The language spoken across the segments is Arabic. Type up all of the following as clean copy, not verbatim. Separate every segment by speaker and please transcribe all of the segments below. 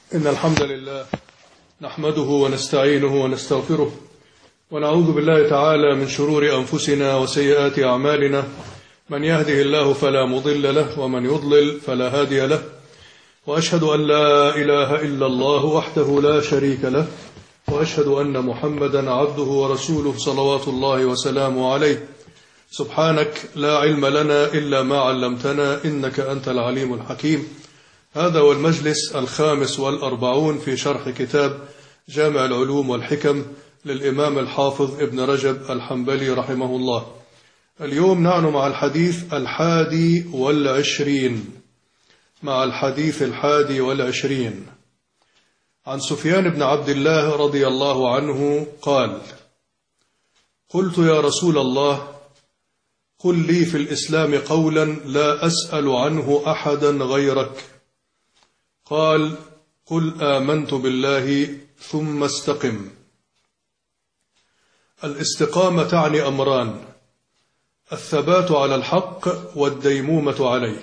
Speaker 1: إن الحمد لله نحمده ونستعينه ونستغفره ونعوذ بالله تعالى من شرور أنفسنا وسيئات أعمالنا. من يهده الله فلا مضل له ومن يضلل فلا هادي له، وأشهد أن لا إله إلا الله وحده لا شريك له، وأشهد أن محمدا عبده ورسوله صلوات الله وسلامه عليه. سبحانك لا علم لنا إلا ما علمتنا إنك أنت العليم الحكيم. هذا هو المجلس 45 في شرح كتاب جامع العلوم والحكم للإمام الحافظ ابن رجب الحنبلي رحمه الله. اليوم نحن مع الحديث 21 عن سفيان بن عبد الله رضي الله عنه قال: قلت يا رسول الله، قل لي في الإسلام قولا لا أسأل عنه أحدا غيرك. قال: قل آمنت بالله ثم استقم. الاستقامة تعني أمران: الثبات على الحق والديمومة عليه.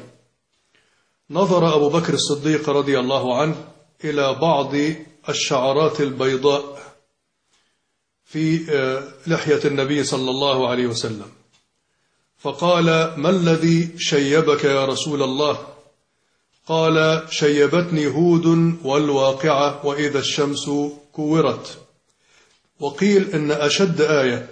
Speaker 1: نظر أبو بكر الصديق رضي الله عنه إلى بعض الشعرات البيضاء في لحية النبي صلى الله عليه وسلم، فقال: ما الذي شيبك يا رسول الله؟ قال: شيبتني هود والواقعة وإذا الشمس كورت. وقيل إن أشد آية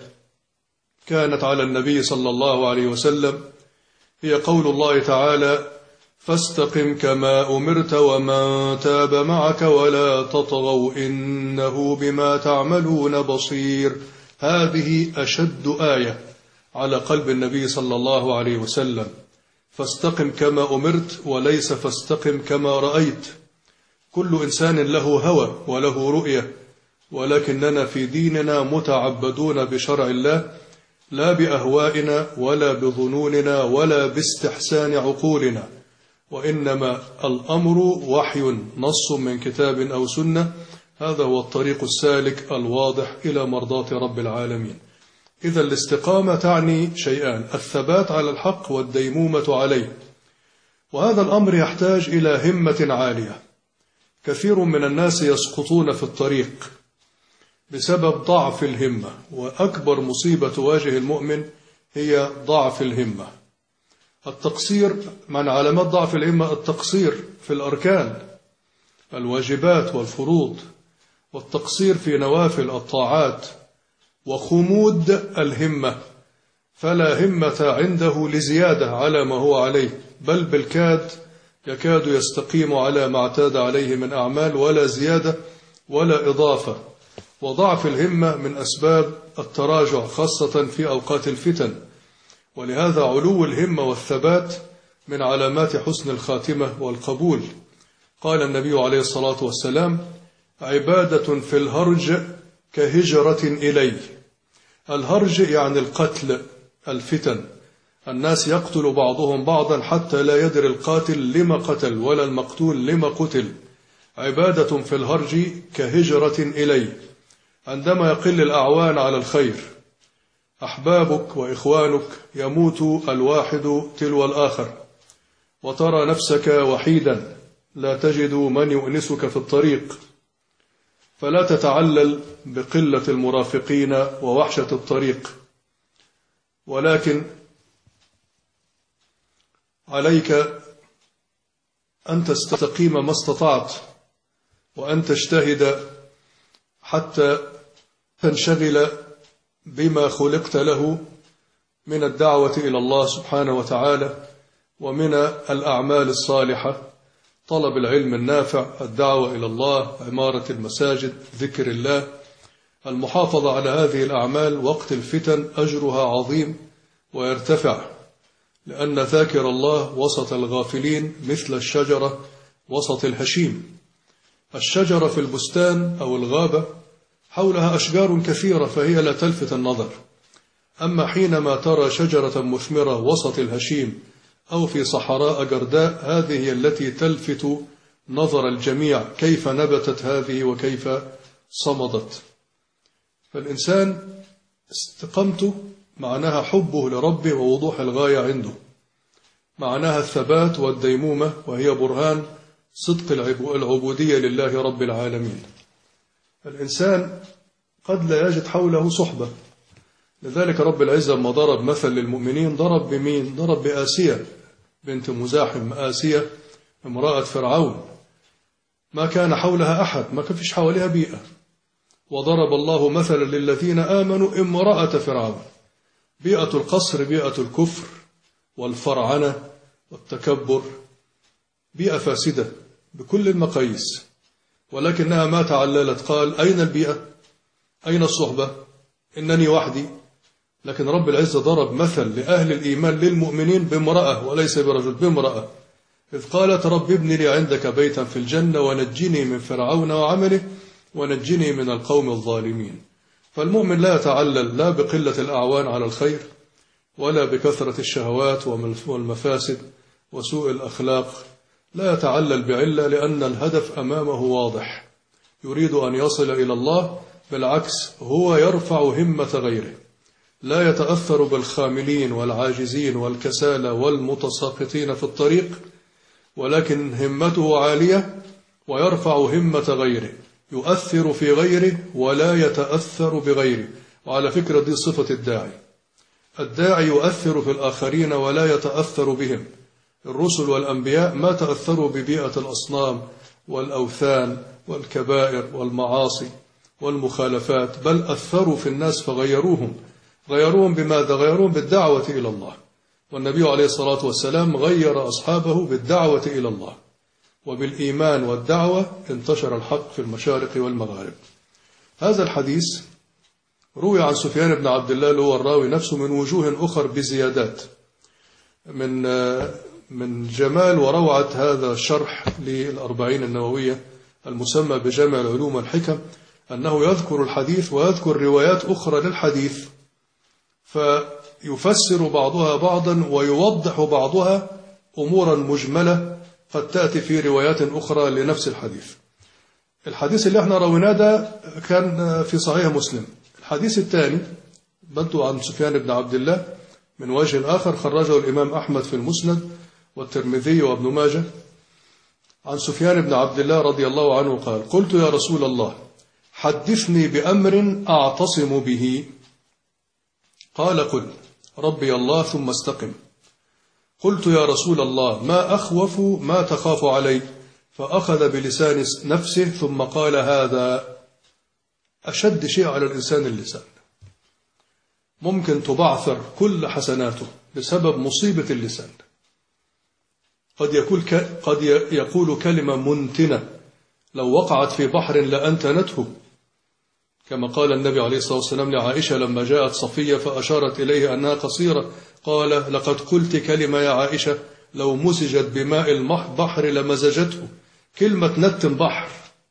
Speaker 1: كانت على النبي صلى الله عليه وسلم هي قول الله تعالى: فاستقم كما أمرت ومن تاب معك ولا تطغوا إنه بما تعملون بصير. هذه أشد آية على قلب النبي صلى الله عليه وسلم، فاستقم كما أمرت وليس فاستقم كما رأيت. كل إنسان له هوى وله رؤية، ولكننا في ديننا متعبدون بشرع الله، لا بأهوائنا ولا بظنوننا ولا باستحسان عقولنا، وإنما الأمر وحي نص من كتاب أو سنة. هذا هو الطريق السالك الواضح إلى مرضاة رب العالمين. إذا الاستقامة تعني شيئان: الثبات على الحق والديمومة عليه. وهذا الأمر يحتاج إلى همة عالية. كثير من الناس يسقطون في الطريق بسبب ضعف الهمة، وأكبر مصيبة تواجه المؤمن هي ضعف الهمة. التقصير، من علامات ضعف الهمة التقصير في الأركان الواجبات والفروض، والتقصير في نوافل الطاعات، وخمود الهمة، فلا همة عنده لزيادة على ما هو عليه، بل بالكاد يكاد يستقيم على ما اعتاد عليه من أعمال، ولا زيادة ولا إضافة. وضعف الهمة من أسباب التراجع خاصة في أوقات الفتن، ولهذا علو الهمة والثبات من علامات حسن الخاتمة والقبول. قال النبي عليه الصلاة والسلام: عبادة في الهرج كهجرة إلي. الهرج يعني القتل، الفتن، الناس يقتل بعضهم بعضا حتى لا يدري القاتل لما قتل ولا المقتول لما قتل. عبادة في الهرج كهجرة إلي. عندما يقل الأعوان على الخير، أحبابك وإخوانك، يموت الواحد تلو الآخر، وترى نفسك وحيدا لا تجد من يؤنسك في الطريق، فلا تتعلل بقلة المرافقين ووحشة الطريق، ولكن عليك أن تستقيم ما استطعت، وأن تجتهد حتى تنشغل بما خلقت له من الدعوة إلى الله سبحانه وتعالى، ومن الأعمال الصالحة: طلب العلم النافع، الدعوة إلى الله، عمارة المساجد، ذكر الله. المحافظة على هذه الأعمال وقت الفتن أجرها عظيم ويرتفع، لأن ذاكر الله وسط الغافلين مثل الشجرة وسط الهشيم. الشجرة في البستان أو الغابة حولها أشجار كثيرة فهي لا تلفت النظر، أما حينما ترى شجرة مثمرة وسط الهشيم أو في صحراء جرداء، هذه هي التي تلفت نظر الجميع، كيف نبتت هذه وكيف صمدت. فالإنسان استقامته معناها حبه لربه ووضوح الغاية عنده، معناها الثبات والديمومة، وهي برهان صدق العبودية لله رب العالمين. الإنسان قد لا يجد حوله صحبة، لذلك رب العزة لما ضرب مثل للمؤمنين ضرب بمين؟ ضرب بآسية بنت مزاحم. آسية امرأة فرعون ما كان حولها أحد، ما كان فيش حواليها بيئة. وضرب الله مثلا للذين آمنوا امرأة فرعون، بيئة القصر، بيئة الكفر والفرعنة والتكبر، بيئة فاسدة بكل المقاييس، ولكنها ما تعللت. قال أين البيئة؟ أين الصحبة؟ إنني وحدي. لكن رب العزة ضرب مثل لأهل الإيمان للمؤمنين بامرأة وليس برجل، بامرأة، إذ قالت رب ابن لي عندك بيتا في الجنة ونجني من فرعون وعمله ونجني من القوم الظالمين. فالمؤمن لا يتعلل لا بقلة الأعوان على الخير ولا بكثرة الشهوات والمفاسد وسوء الأخلاق، لا يتعلل بعلة، لأن الهدف أمامه واضح، يريد أن يصل إلى الله. بالعكس هو يرفع همة غيره، لا يتأثر بالخاملين والعاجزين والكسالى والمتساقطين في الطريق، ولكن همته عالية ويرفع همة غيره، يؤثر في غيره ولا يتأثر بغيره. وعلى فكرة دي صفة الداعي، الداعي يؤثر في الآخرين ولا يتأثر بهم. الرسل والأنبياء ما تأثروا ببيئة الأصنام والأوثان والكبائر والمعاصي والمخالفات، بل أثروا في الناس فغيروهم. غيروهم بماذا؟ غيروهم بالدعوة إلى الله. والنبي عليه الصلاة والسلام غير أصحابه بالدعوة إلى الله، وبالإيمان والدعوة انتشر الحق في المشارق والمغارب. هذا الحديث روي عن سفيان بن عبد الله اللي هو الراوي نفسه من وجوه أخر بزيادات. من جمال وروعة هذا الشرح للأربعين النووية المسمى بجامع العلوم والحكم أنه يذكر الحديث ويذكر روايات أخرى للحديث، فيفسر بعضها بعضا ويوضح بعضها أمورا مجملة قد تأتي في روايات أخرى لنفس الحديث. الحديث اللي احنا رويناه ده كان في صحيح مسلم. الحديث الثاني بدأ عن سفيان بن عبد الله من وجه آخر، خرجه الإمام أحمد في المسند والترمذي وابن ماجه، عن سفيان بن عبد الله رضي الله عنه قال: قلت يا رسول الله حدثني بأمر أعتصم به. قال: قل ربي الله ثم استقم. قلت يا رسول الله ما أخوف ما تخاف علي؟ فأخذ بلسان نفسه ثم قال: هذا أشد شيء على الإنسان اللسان، ممكن تبعثر كل حسناته بسبب مصيبة اللسان. قد يقول كلمة منتنة لو وقعت في بحر لأنتنته، كما قال النبي عليه الصلاة والسلام لعائشة لما جاءت صفية فأشارت إليه أنها قصيرة، قال: لقد قلت كلمة يا عائشة لو مزجت بماء البحر لمزجته. كلمة نتن بحر.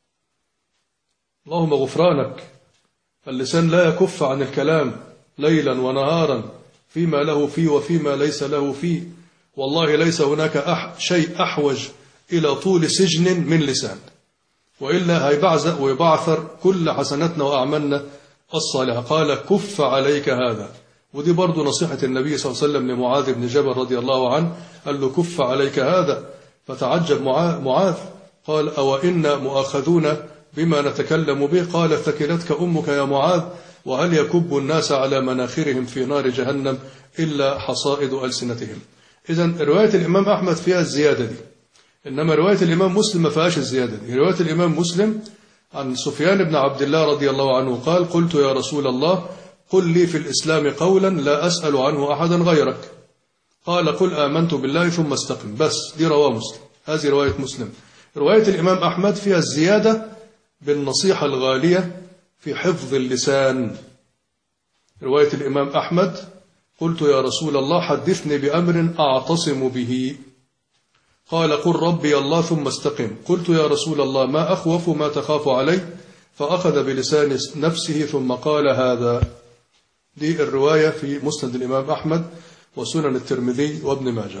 Speaker 1: اللهم غفرانك. اللسان لا يكف عن الكلام ليلا ونهارا فيما له فيه وفيما ليس له فيه. والله ليس هناك شيء أحوج إلى طول سجن من لسان، وإلا هيبعزق ويبعثر كل حسناتنا وأعمالنا الصالحة. قال: كف عليك هذا. ودي برضو نصيحة النبي صلى الله عليه وسلم لمعاذ بن جبل رضي الله عنه، قال له: كف عليك هذا. فتعجب معاذ، قال: أو إنا مؤاخذون بما نتكلم به؟ قال: ثكلتك أمك يا معاذ، وهل يكب الناس على مناخرهم في نار جهنم إلا حصائد ألسنتهم. إذن رواية الإمام أحمد فيها الزيادة دي، إنما رواية الإمام مسلم ما فيهاش الزيادة دي. رواية الإمام مسلم عن سفيان بن عبد الله رضي الله عنه قال: قلت يا رسول الله قل لي في الإسلام قولا لا أسأل عنه أحدا غيرك. قال: قل آمنت بالله ثم استقم. بس دي رواه مسلم، هذه رواية مسلم. رواية الإمام أحمد فيها الزيادة بالنصيحة الغالية في حفظ اللسان. رواية الإمام أحمد: قلت يا رسول الله حدثني بأمر أعتصم به. قال: قل ربي الله ثم استقم. قلت يا رسول الله ما أخوف ما تخاف علي؟ فأخذ بلسان نفسه ثم قال: هذا. دي الرواية في مسند الإمام أحمد وسنن الترمذي وابن ماجه.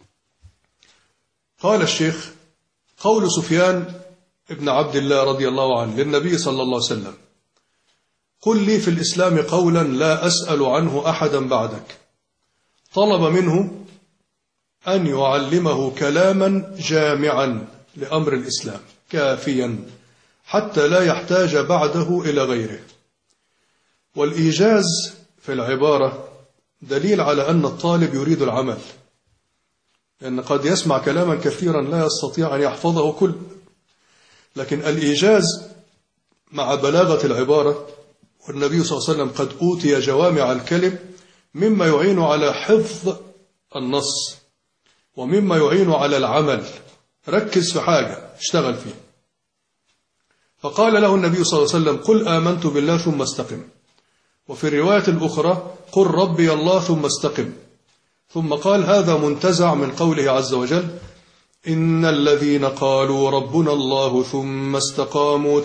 Speaker 1: قال الشيخ: قول سفيان ابن عبد الله رضي الله عنه للنبي صلى الله عليه وسلم: قل لي في الإسلام قولا لا أسأل عنه أحدا بعدك، طلب منه أن يعلمه كلاما جامعا لأمر الإسلام كافيا حتى لا يحتاج بعده إلى غيره. والإيجاز في العبارة دليل على أن الطالب يريد العمل، لأن قد يسمع كلاما كثيرا لا يستطيع أن يحفظه كل، لكن الإيجاز مع بلاغة العبارة، والنبي صلى الله عليه وسلم قد أوتي جوامع الكلم، مما يعين على حفظ النص ومما يعين على العمل. ركز في حاجة اشتغل فيه. فقال له النبي صلى الله عليه وسلم: قل آمنت بالله ثم استقم. وفي الرواية الأخرى: قل ربي الله ثم استقم. ثم قال: هذا منتزع من قوله عز وجل: إن الذين قالوا ربنا الله ثم استقاموا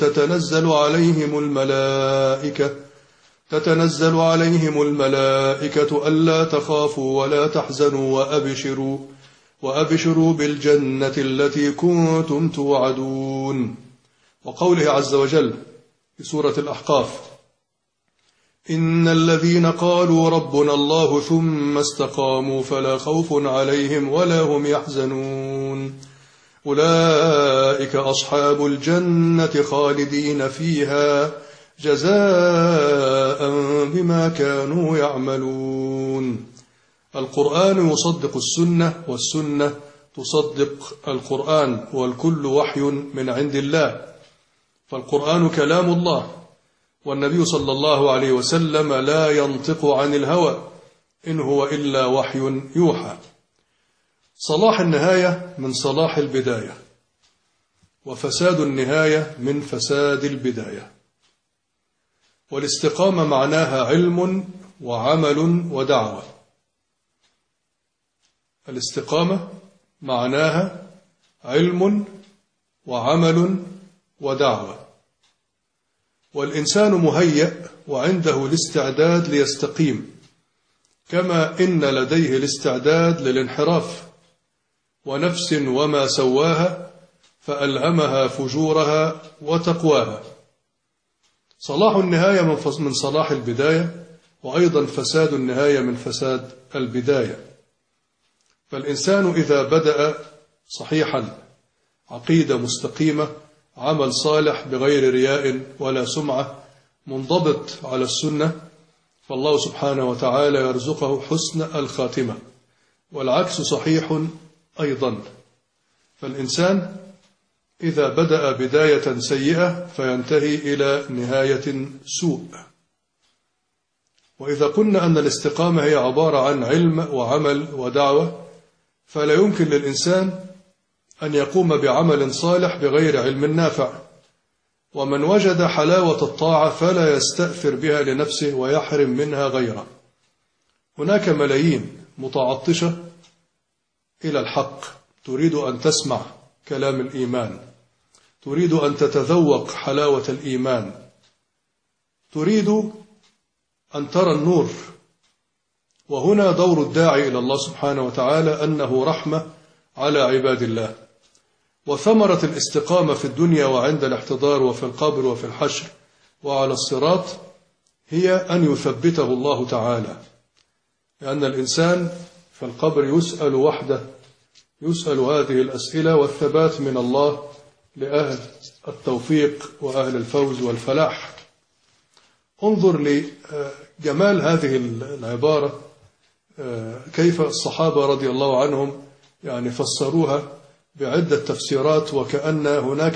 Speaker 1: تتنزل عليهم الملائكة ألا تخافوا ولا تحزنوا وأبشروا بالجنة التي كنتم توعدون. وقوله عز وجل في سورة الأحقاف: إن الذين قالوا ربنا الله ثم استقاموا فلا خوف عليهم ولا هم يحزنون أولئك أصحاب الجنة خالدين فيها جزاء بما كانوا يعملون. القرآن يصدق السنة، والسنة تصدق القرآن، والكل وحي من عند الله. فالقرآن كلام الله، والنبي صلى الله عليه وسلم لا ينطق عن الهوى، إن هو إلا وحي يوحى. صلاح النهاية من صلاح البداية، وفساد النهاية من فساد البداية. والاستقامة معناها علم وعمل ودعوة. الاستقامة معناها علم وعمل ودعوة. والإنسان مهيأ وعنده الاستعداد ليستقيم، كما إن لديه الاستعداد للانحراف. ونفس وما سواها فألهمها فجورها وتقواها. صلاح النهاية من صلاح البداية، وأيضا فساد النهاية من فساد البداية. فالإنسان إذا بدأ صحيحا، عقيدة مستقيمة، عمل صالح بغير رياء ولا سمعة، منضبط على السنة، فالله سبحانه وتعالى يرزقه حسن الخاتمة. والعكس صحيح أيضا. فالإنسان إذا بدأ بداية سيئة فينتهي إلى نهاية سوء. وإذا قلنا أن الاستقامة هي عبارة عن علم وعمل ودعوة، فلا يمكن للإنسان أن يقوم بعمل صالح بغير علم نافع. ومن وجد حلاوة الطاعة فلا يستأثر بها لنفسه ويحرم منها غيره. هناك ملايين متعطشة إلى الحق، تريد أن تسمع كلام الإيمان، تريد أن تتذوق حلاوة الإيمان، تريد أن ترى النور. وهنا دور الداعي إلى الله سبحانه وتعالى أنه رحمة على عباد الله. وثمرة الاستقامة في الدنيا وعند الاحتضار وفي القبر وفي الحشر وعلى الصراط هي أن يثبته الله تعالى، لأن الإنسان في القبر يسأل وحده، يسأل هذه الأسئلة، والثبات من الله لأهل التوفيق وأهل الفوز والفلاح. انظر لجمال هذه العبارة، كيف الصحابة رضي الله عنهم يعني فسروها بعدة تفسيرات، وكأن هناك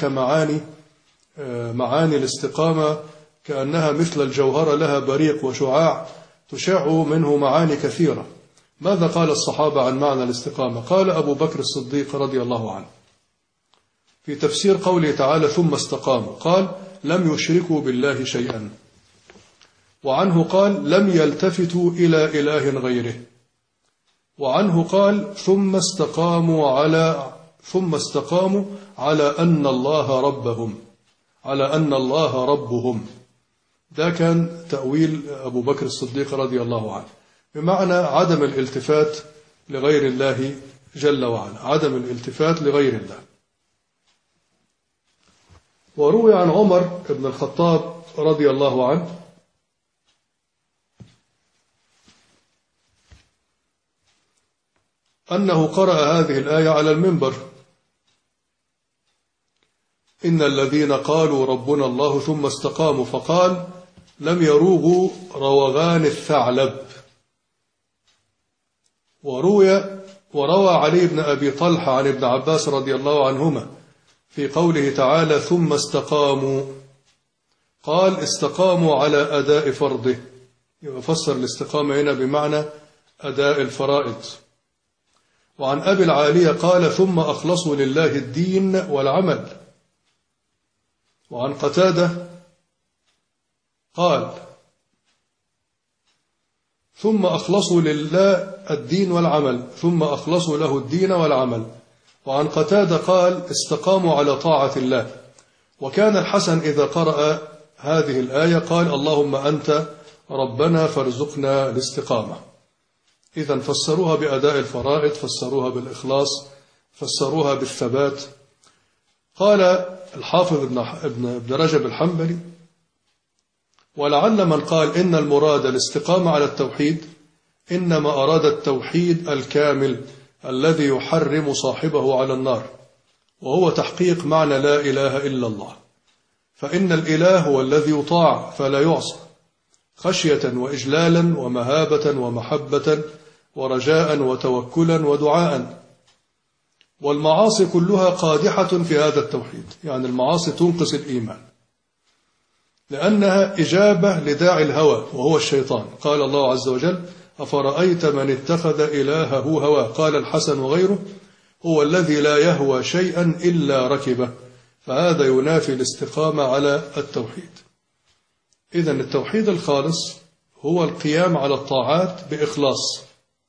Speaker 1: معاني الاستقامة كأنها مثل الجوهرة لها بريق وشعاع تشع منه معاني كثيرة. ماذا قال الصحابة عن معنى الاستقامة؟ قال أبو بكر الصديق رضي الله عنه في تفسير قوله تعالى ثم استقاموا، قال لم يشركوا بالله شيئا. وعنه قال لم يلتفتوا إلى إله غيره. وعنه قال ثم استقاموا على أن الله ربهم. ده كان تأويل أبو بكر الصديق رضي الله عنه، بمعنى عدم الالتفات لغير الله جل وعلا، عدم الالتفات لغير الله. وروي عن عمر بن الخطاب رضي الله عنه أنه قرأ هذه الآية على المنبر، إن الذين قالوا ربنا الله ثم استقاموا فقال لم يروغوا روغان الثعلب. وروى علي بن أبي طلحة عن ابن عباس رضي الله عنهما في قوله تعالى ثم استقاموا، قال استقاموا على أداء فرضه، يفسر الاستقامة هنا بمعنى أداء الفرائض. وعن أبي العالية قال ثم أخلصوا لله الدين والعمل. وعن قتادة قال ثم أخلصوا لله الدين والعمل، ثم أخلصوا له الدين والعمل. وعن قتادة قال استقاموا على طاعة الله. وكان الحسن إذا قرأ هذه الآية قال اللهم أنت ربنا فارزقنا الاستقامة. إذن فسروها بأداء الفرائض، فسروها بالإخلاص، فسروها بالثبات. قال الحافظ ابن رجب الحنبلي ولعل من قال إن المراد الاستقامة على التوحيد إنما أراد التوحيد الكامل الذي يحرم صاحبه على النار، وهو تحقيق معنى لا إله إلا الله. فإن الإله هو الذي يطاع فلا يعصى، خشية وإجلالا ومهابة ومحبة ورجاء وتوكلا ودعاء. والمعاصي كلها قادحة في هذا التوحيد، يعني المعاصي تنقص الإيمان لأنها إجابة لداعي الهوى وهو الشيطان. قال الله عز وجل أفرأيت من اتخذ إلهه هواه، قال الحسن وغيره هو الذي لا يهوى شيئا إلا ركبه، فهذا ينافي الاستقامة على التوحيد. إذن التوحيد الخالص هو القيام على الطاعات بإخلاص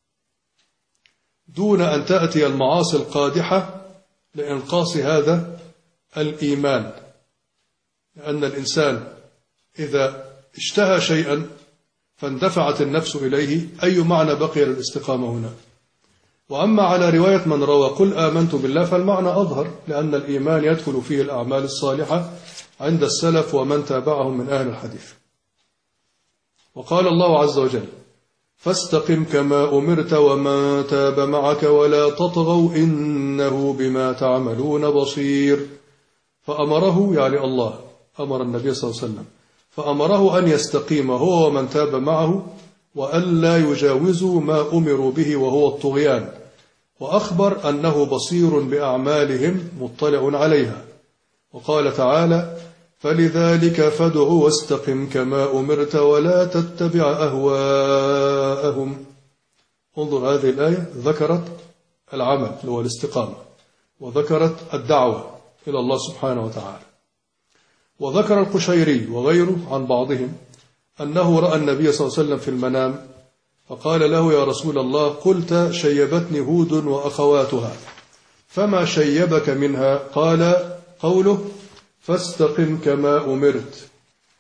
Speaker 1: دون أن تأتي المعاصي القادحة لإنقاص هذا الإيمان، لأن الإنسان إذا اشتهى شيئا فاندفعت النفس إليه أي معنى بقي للاستقامة هنا؟ وأما على رواية من روى قل آمنت بالله فالمعنى أظهر، لأن الإيمان يدخل فيه الأعمال الصالحة عند السلف ومن تابعهم من أهل الحديث. وقال الله عز وجل فاستقم كما أمرت ومن تاب معك ولا تطغوا إنه بما تعملون بصير. فأمره، يعني الله أمر النبي صلى الله عليه وسلم، فأمره أن يستقيم هو ومن تاب معه وأن لا يجاوزوا ما أمروا به وهو الطغيان، وأخبر أنه بصير بأعمالهم مطلع عليها. وقال تعالى فلذلك فادع واستقم كما أمرت ولا تتبع أهواءهم. انظر هذه الآية ذكرت العمل اللي هو الاستقامة، وذكرت الدعوة إلى الله سبحانه وتعالى. وذكر القشيري وغيره عن بعضهم أنه رأى النبي صلى الله عليه وسلم في المنام فقال له يا رسول الله قلت شيبتني هود وأخواتها فما شيبك منها؟ قال قوله فاستقم كما أمرت.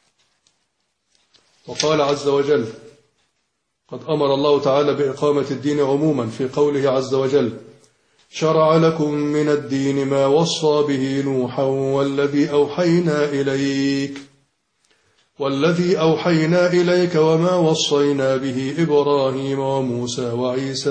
Speaker 1: وقال عز وجل قد أمر الله تعالى بإقامة الدين عموما في قوله عز وجل شرع لكم من الدين ما وصى به نوحا والذي أوحينا إليك وما وصينا به إبراهيم وموسى وعيسى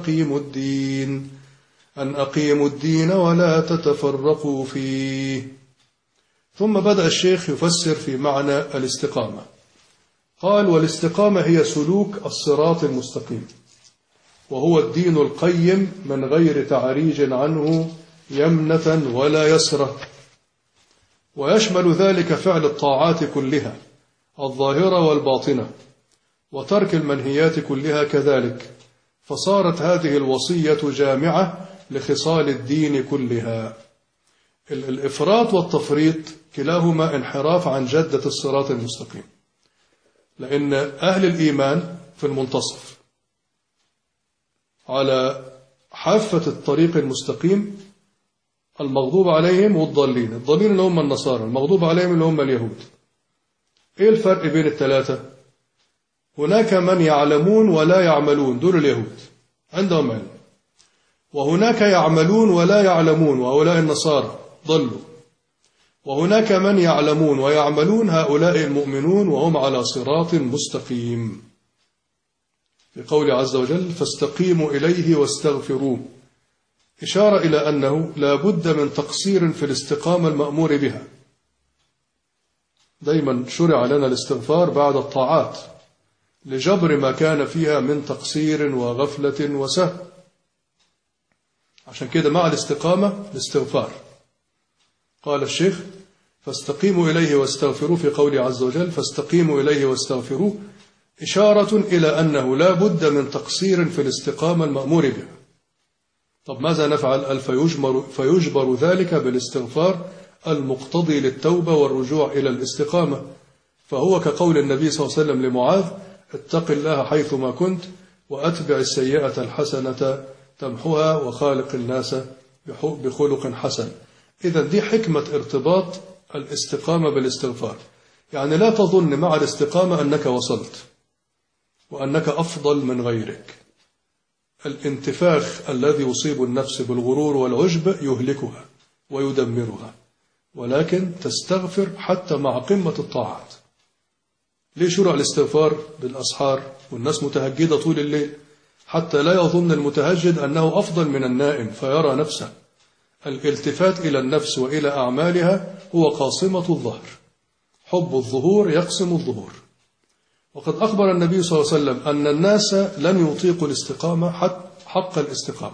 Speaker 1: أن أقيموا الدين ولا تتفرقوا فيه. ثم بدأ الشيخ يفسر في معنى الاستقامة. قال والاستقامة هي سلوك الصراط المستقيم، وهو الدين القيم من غير تعريج عنه يمنة ولا يسرة، ويشمل ذلك فعل الطاعات كلها الظاهرة والباطنة وترك المنهيات كلها كذلك، فصارت هذه الوصية جامعة لخصال الدين كلها. الإفراط والتفريط كلاهما انحراف عن جدة الصراط المستقيم، لأن أهل الإيمان في المنتصف على حافة الطريق المستقيم، المغضوب عليهم والضالين، الضالين اللي هم النصارى، المغضوب عليهم اللي هم اليهود. إيه الفرق بين الثلاثة؟ هناك من يعلمون ولا يعملون، دول اليهود عندهم علم، وهناك يعملون ولا يعلمون وهؤلاء النصارى ضلوا، وهناك من يعلمون ويعملون هؤلاء المؤمنون وهم على صراط مستقيم. في قول عز وجل فاستقيموا إليه واستغفروه، إشارة إلى أنه لا بد من تقصير في الاستقامة المأمور بها. دايما شرع لنا الاستغفار بعد الطاعات لجبر ما كان فيها من تقصير وغفلة وسهو. عشان كده مع الاستقامة الاستغفار. قال الشيخ: فاستقيموا إليه واستغفروه، في قوله عز وجل: فاستقيموا إليه واستغفروه، إشارة إلى أنه لا بد من تقصير في الاستقامة المأمور بها. طب ماذا نفعل؟ فيجبر ذلك بالاستغفار المقتضي للتوبة والرجوع إلى الاستقامة. فهو كقول النبي صلى الله عليه وسلم لمعاذ: اتق الله حيثما كنت وأتبع السيئة الحسنة تمحها وخالق الناس بخلق حسن. إذا دي حكمة ارتباط الاستقامة بالاستغفار. يعني لا تظن مع الاستقامة أنك وصلت وأنك أفضل من غيرك. الانتفاخ الذي يصيب النفس بالغرور والعجب يهلكها ويدمرها، ولكن تستغفر حتى مع قمة الطاعات. ليه شرع الاستغفار بالأسحار والناس متهجدة طول الليل؟ حتى لا يظن المتهجد أنه أفضل من النائم فيرى نفسه. الالتفات إلى النفس وإلى أعمالها هو قاصمة الظهر. حب الظهور يقسم الظهور. وقد أخبر النبي صلى الله عليه وسلم أن الناس لن يطيقوا الاستقامة حق الاستقامة،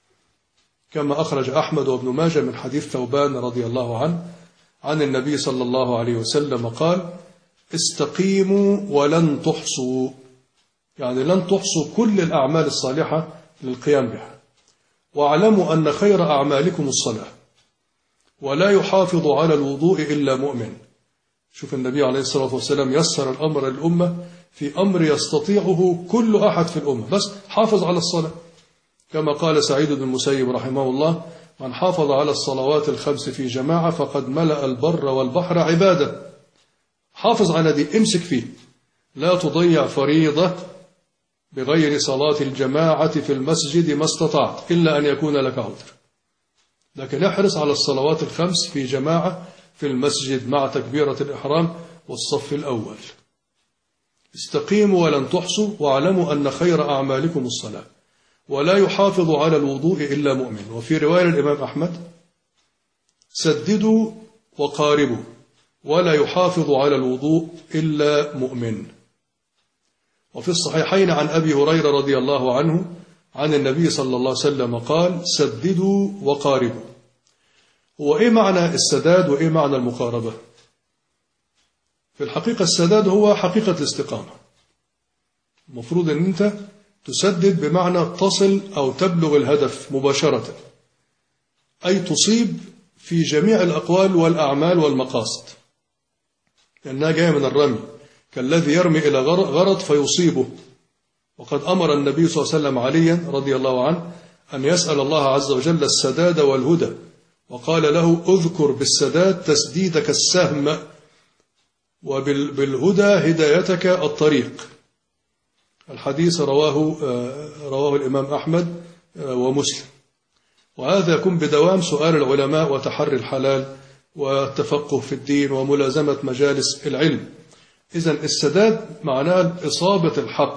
Speaker 1: كما أخرج أحمد وابن ماجه من حديث ثوبان رضي الله عنه عن النبي صلى الله عليه وسلم قال: استقيموا ولن تحصوا، يعني لن تحصوا كل الأعمال الصالحة للقيام بها. واعلموا أن خير أعمالكم الصلاة، ولا يحافظ على الوضوء إلا مؤمن. شوف النبي عليه الصلاة والسلام يسر الأمر للأمة في أمر يستطيعه كل أحد في الأمة، بس حافظ على الصلاة. كما قال سعيد بن المسيب رحمه الله: من حافظ على الصلوات الخمس في جماعة فقد ملأ البر والبحر عبادة. حافظ على دي، امسك فيه، لا تضيع فريضة بغير صلاة الجماعة في المسجد ما استطعت إلا أن يكون لك عذر، لكن احرص على الصلوات الخمس في جماعة في المسجد مع تكبيرة الإحرام والصف الأول. استقيموا ولن تحصوا، واعلموا أن خير أعمالكم الصلاة، ولا يحافظ على الوضوء إلا مؤمن. وفي رواية الإمام أحمد: سددوا وقاربوا، ولا يحافظ على الوضوء إلا مؤمن. وفي الصحيحين عن أبي هريرة رضي الله عنه عن النبي صلى الله عليه وسلم قال: سددوا وقاربوا. هو إيه معنى السداد وإيه معنى المقاربة؟ في الحقيقة السداد هو حقيقة الاستقامة. المفروض أن أنت تسدد بمعنى تصل أو تبلغ الهدف مباشرة، أي تصيب في جميع الأقوال والأعمال والمقاصد، لأنها جاية من الرمي، كالذي يرمي إلى غرض فيصيبه. وقد أمر النبي صلى الله عليه وسلم عليا رضي الله عنه أن يسأل الله عز وجل السداد والهدى، وقال له: اذكر بالسداد تسديدك السهم، وبالهدى هدايتك الطريق. الحديث رواه الإمام أحمد ومسلم. وهذا يكون بدوام سؤال العلماء وتحري الحلال والتفقه في الدين وملازمة مجالس العلم. إذن السداد معناه إصابة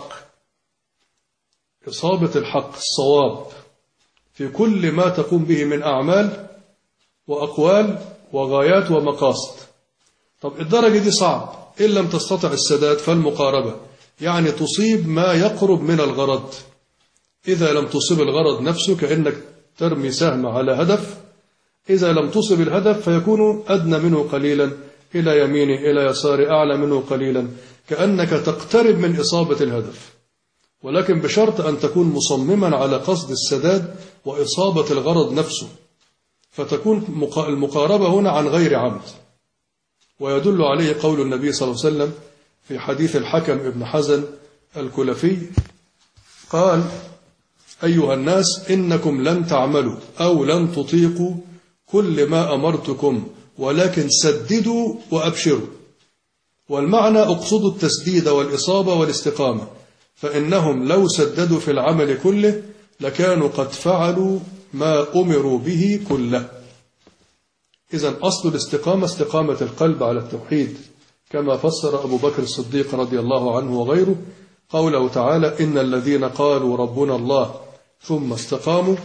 Speaker 1: الحق الصواب في كل ما تقوم به من أعمال وأقوال وغايات ومقاصد. طب الدرجة دي صعب، إن لم تستطع السداد فالمقاربة، يعني تصيب ما يقرب من الغرض. إذا لم تصب الغرض نفسه كأنك ترمي سهم على هدف، إذا لم تصب الهدف فيكون أدنى منه قليلا، إلى يمينه إلى يساره أعلى منه قليلا، كأنك تقترب من إصابة الهدف، ولكن بشرط أن تكون مصمما على قصد السداد وإصابة الغرض نفسه، فتكون المقاربة هنا عن غير عمد. ويدل عليه قول النبي صلى الله عليه وسلم في حديث الحكم ابن حزن الكلفي قال: أيها الناس، إنكم لن تعملوا أو لن تطيقوا كل ما أمرتكم، ولكن سددوا وأبشروا. والمعنى اقصدوا التسديد والإصابة والاستقامة، فإنهم لو سددوا في العمل كله لكانوا قد فعلوا ما أمروا به كله. إذن أصل الاستقامة استقامة القلب على التوحيد، كما فسر أبو بكر الصديق رضي الله عنه وغيره قوله تعالى: إن الذين قالوا ربنا الله ثم استقاموا،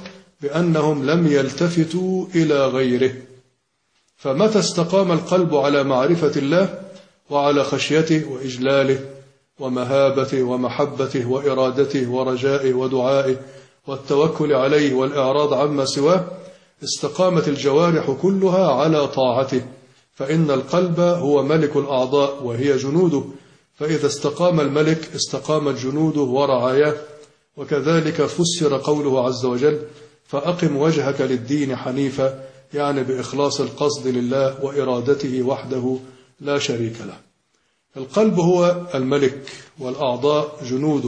Speaker 1: بأنهم لم يلتفتوا إلى غيره. فمتى استقام القلب على معرفة الله وعلى خشيته وإجلاله ومهابته ومحبته وإرادته ورجائه ودعائه والتوكل عليه والإعراض عما سواه، استقامت الجوارح كلها على طاعته، فإن القلب هو ملك الأعضاء وهي جنوده، فإذا استقام الملك استقامت جنوده ورعاياه. وكذلك فسر قوله عز وجل: فأقم وجهك للدين حنيفا، يعني بإخلاص القصد لله وإرادته وحده لا شريك له. القلب هو الملك والأعضاء جنوده،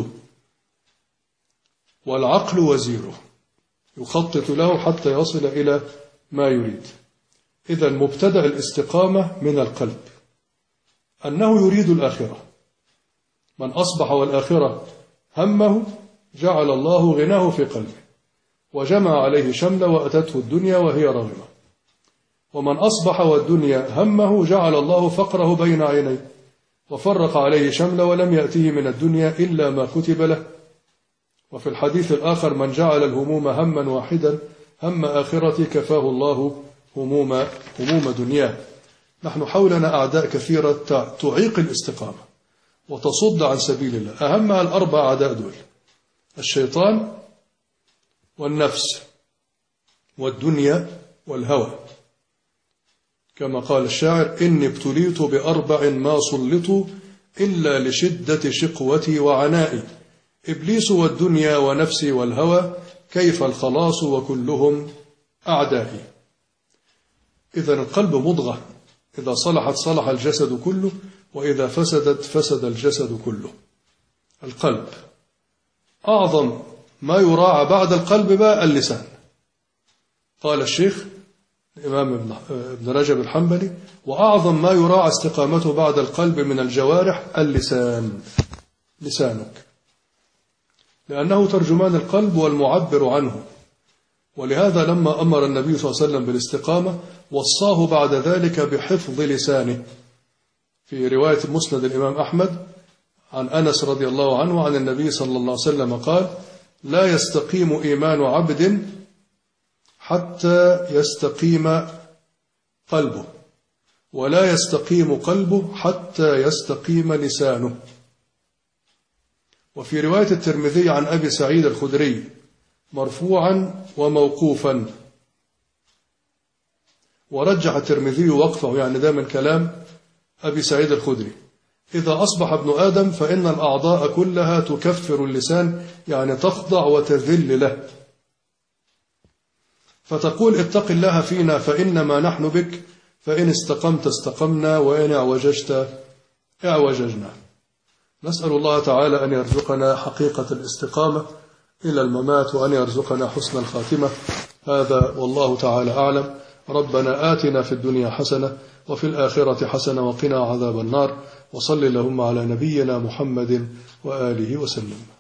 Speaker 1: والعقل وزيره يخطط له حتى يصل إلى ما يريد. إذا مبتدأ الاستقامة من القلب أنه يريد الآخرة. من أصبح والآخرة همه جعل الله غناه في قلبه وجمع عليه شمله وأتته الدنيا وهي راغمة. ومن أصبح والدنيا همه جعل الله فقره بين عينيه وفرق عليه شمله ولم يأته من الدنيا إلا ما كتب له. وفي الحديث الآخر: من جعل الهموم هما واحدا هم آخرتي كفاه الله هموم دنياه. نحن حولنا أعداء كثيرة تعيق الاستقامة وتصد عن سبيل الله. أهمها الأربع أعداء دول: الشيطان والنفس والدنيا والهوى. كما قال الشاعر: إني ابتليت بأربع ما سلطوا إلا لشدة شقوتي وعنائي، إبليس والدنيا ونفسي والهوى، كيف الخلاص وكلهم أعدائي. إذا القلب مضغة، إذا صلحت صلح الجسد كله، وإذا فسدت فسد الجسد كله. القلب أعظم ما يراعى بعد القلب بقى اللسان. قال الشيخ الإمام ابن رجب الحنبلي: وأعظم ما يراعى استقامته بعد القلب من الجوارح اللسان، لسانك، لأنه ترجمان القلب والمعبر عنه. ولهذا لما أمر النبي صلى الله عليه وسلم بالاستقامة وصاه بعد ذلك بحفظ لسانه. في رواية مسند الإمام أحمد عن أنس رضي الله عنه عن النبي صلى الله عليه وسلم قال: لا يستقيم إيمان عبد حتى يستقيم قلبه، ولا يستقيم قلبه حتى يستقيم لسانه. وفي رواية الترمذي عن أبي سعيد الخدري مرفوعا وموقوفا، ورجح الترمذي وقفه، يعني ده من كلام أبي سعيد الخدري: إذا أصبح ابن آدم فإن الأعضاء كلها تكفر اللسان، يعني تخضع وتذل له، فتقول: اتق الله فينا فإنما نحن بك، فإن استقمت استقمنا وإن اعوججت اعوججنا. نسأل الله تعالى أن يرزقنا حقيقة الاستقامة إلى الممات، وأن يرزقنا حسن الخاتمة. هذا والله تعالى أعلم. ربنا آتنا في الدنيا حسنة وفي الآخرة حسنة وقنا عذاب النار. وصل اللهم على نبينا محمد وآله وسلم.